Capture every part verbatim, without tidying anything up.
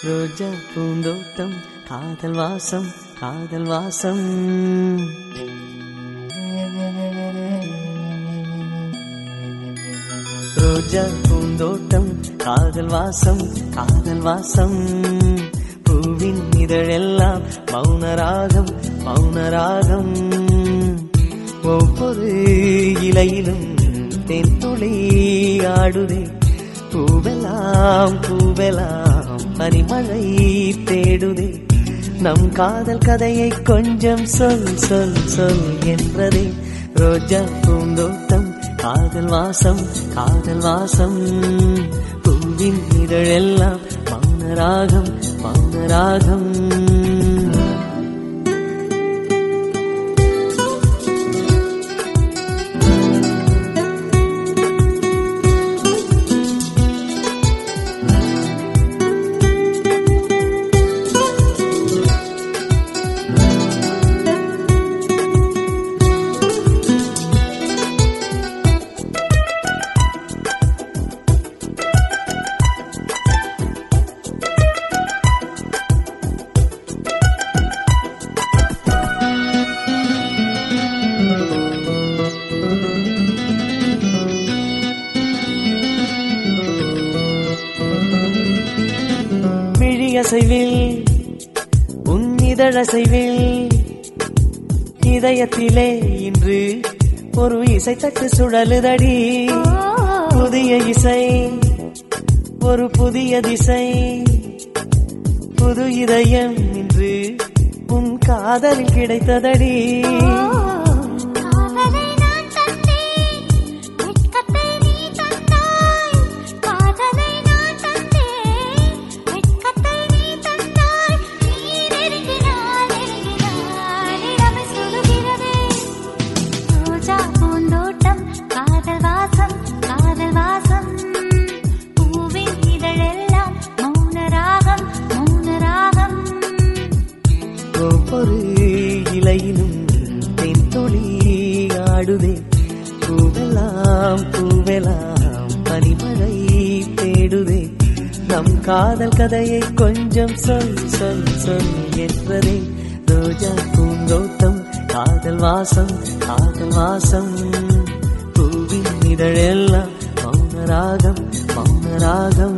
ரோஜா பூந்தோட்டம் காதல் வாசம் காதல் வாசம். ரோஜா பூந்தோட்டம் காதல் வாசம் காதல் வாசம். பூவின் இதழெல்லாம் மௌனராகம் மௌனராகம். ஒவ்வொரு இலையிலும் தென் துளி ஆடுதே. பூவெல்லாம் பூவெல்லாம் பனிமழை தேடுதே. நம் காதல் கதையை கொஞ்சம் சொல் சொல் சொல் என்றதே. ரோஜா பூந்தோட்டம் காதல் வாசம் காதல் வாசம். பூவின் இதழெல்லாம் மௌனராகம் மௌனராகம். அசைவில் உன் இதழசைவில் இதயத்திலே இன்று ஒரு இசை தட்டு சுழலுதடி. புதிய இசை ஒரு புதிய திசை. புது இதயம் இன்று உன் காதலில் கிடைத்ததடி. ஒவ்வொரு இலையிலும் தென் துளி ஆடுதே. பூவெல்லாம் பூவெல்லாம் பனிமழை தேடுதே. நம் காதல் கதையை கொஞ்சம் சொல் சொல் சொல் என்றதே. ரோஜா பூந்தோட்டம் காதல் வாசம் காதல் வாசம். பூவின் இதழெல்லாம் மௌனராகம் மௌனராகம்.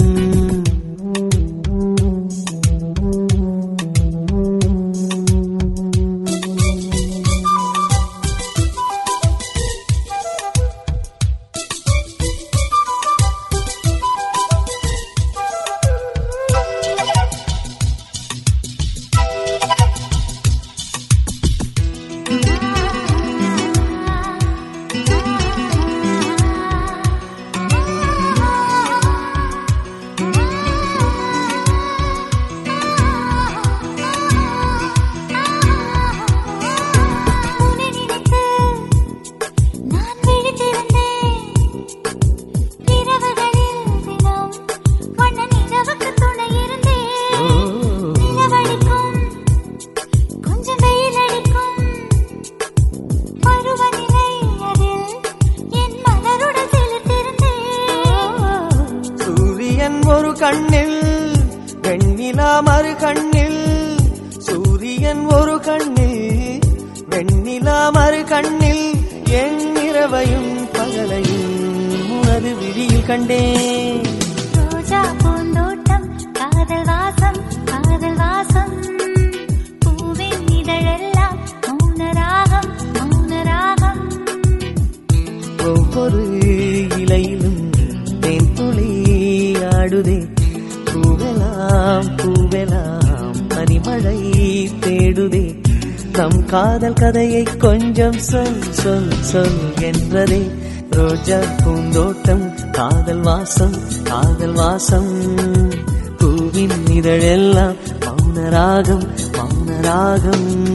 ஒரு கண்ணில் வெண்ணிலா மறு கண்ணில். சூரியன் ஒரு கண்ணில் வெண்ணிலா மறு கண்ணில். என் இரவையும் பகலையும் உனது விழியில் கண்டேன். ரோஜா பூந்தோட்டம் காதல் வாசம் காதல் வாசம். பூவின் இதழெல்லாம் மௌனராகம் மௌனராகம். ஒவ்வொரு இலையிலும் தென் துளி ஆடுதே. பூவெல்லாம் பூவெல்லாம் பனிமழை தேடுதே. நம் காதல் கதையை கொஞ்சம் சொல் சொல் சொல் என்றதே. ரோஜா பூந்தோட்டம் காதல் வாசம் காதல் வாசம். பூவின் இதழெல்லாம் மௌனராகம் மௌனராகம்.